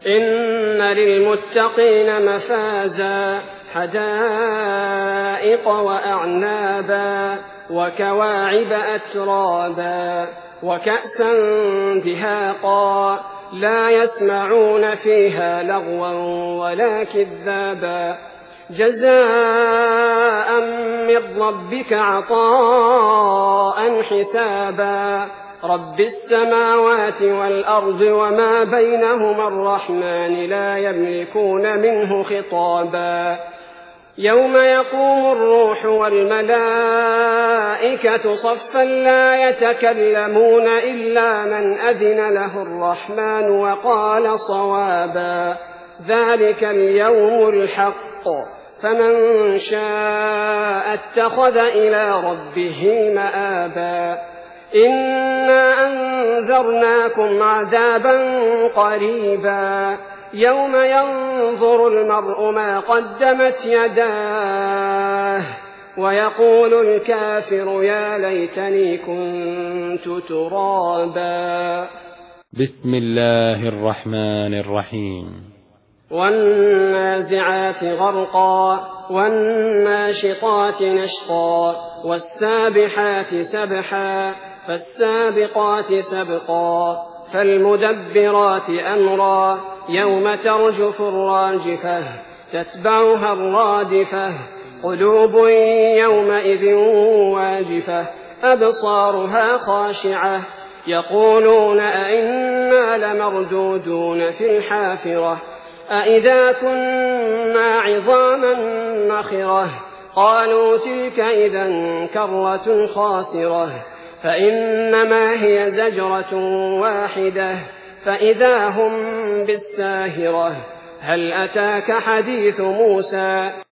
إن للمتقين مفازا حدائق وأعنابا وكواعب أترابا وكأسا دهاقا لا يسمعون فيها لغوا ولا كذابا جزاء من ربك عطاء حسابا رب السماوات والأرض وما بينهما الرحمن لا يملكون منه خطابا يوم يقوم الروح والملائكة صفا لا يتكلمون إلا من أذن له الرحمن وقال صوابا ذلك اليوم الحق فمن شاء اتخذ إلى ربه مآبا إنا أنذرناكم عذابا قريبا يوم ينظر المرء ما قدمت يداه ويقول الكافر يا ليتني كنت ترابا. بسم الله الرحمن الرحيم. والنازعات غرقا والناشطات نشطا والسابحات سبحا فالسابقات سبقا فالمدبرات أمرا يوم ترجف الراجفة تتبعها الرادفة قلوب يومئذ واجفة أبصارها خاشعة يقولون أئنا لمردودون في الحافرة أئذا كنا عظاما نخرة قالوا تلك إذا كرة خاسرة فإنما هي زجرة واحدة فإذا هم بالساهرة هل أتاك حديث موسى